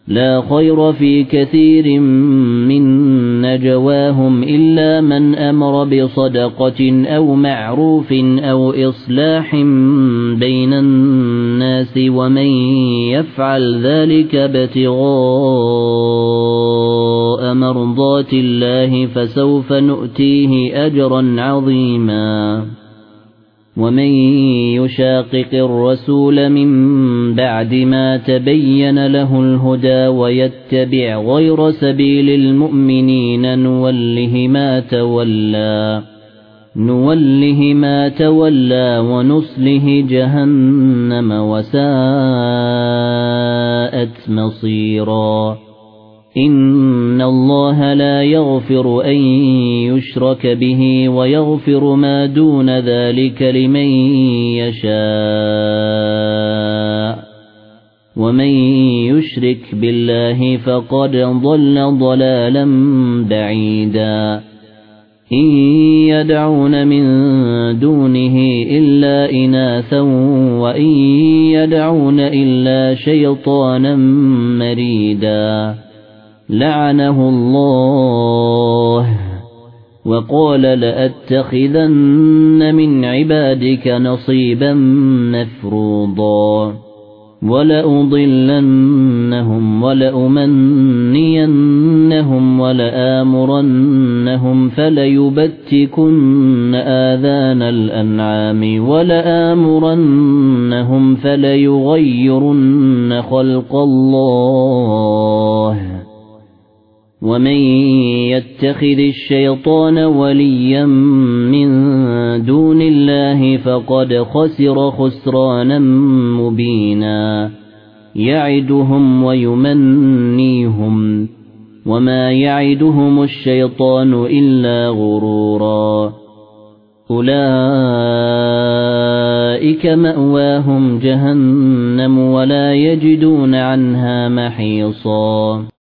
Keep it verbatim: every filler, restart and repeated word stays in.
لا خير في كثير من نجواهم إلا من أمر بصدقة أو معروف أو إصلاح بين الناس ومن يفعل ذلك ابتغاء مرضات الله فسوف نؤتيه أجرا عظيما ومن يشاقق الرسول من بعد ما تبين له الهدى ويتبع غير سبيل المؤمنين نوله ما تولى نوله ما تولى ونصله جهنم وساءت مصيرا إن الله لا يغفر أن يشرك به ويغفر ما دون ذلك لمن يشاء ومن يشرك بالله فقد ضل ضلالا بعيدا إن يدعون من دونه إلا إناثا وإن يدعون إلا شيطانا مريدا لعنه الله وقال لأتخذن من عبادك نصيبا مفروضا ولأضلنهم ولأمنينهم ولآمرنهم فليبتكن آذان الأنعام ولآمرنهم فليغيرن خلق الله ومن يتخذ الشيطان وليا من دون الله فقد خسر خسرانا مبينا يعدهم ويمنيهم وما يعدهم الشيطان إلا غرورا أولئك مأواهم جهنم ولا يجدون عنها محيصا.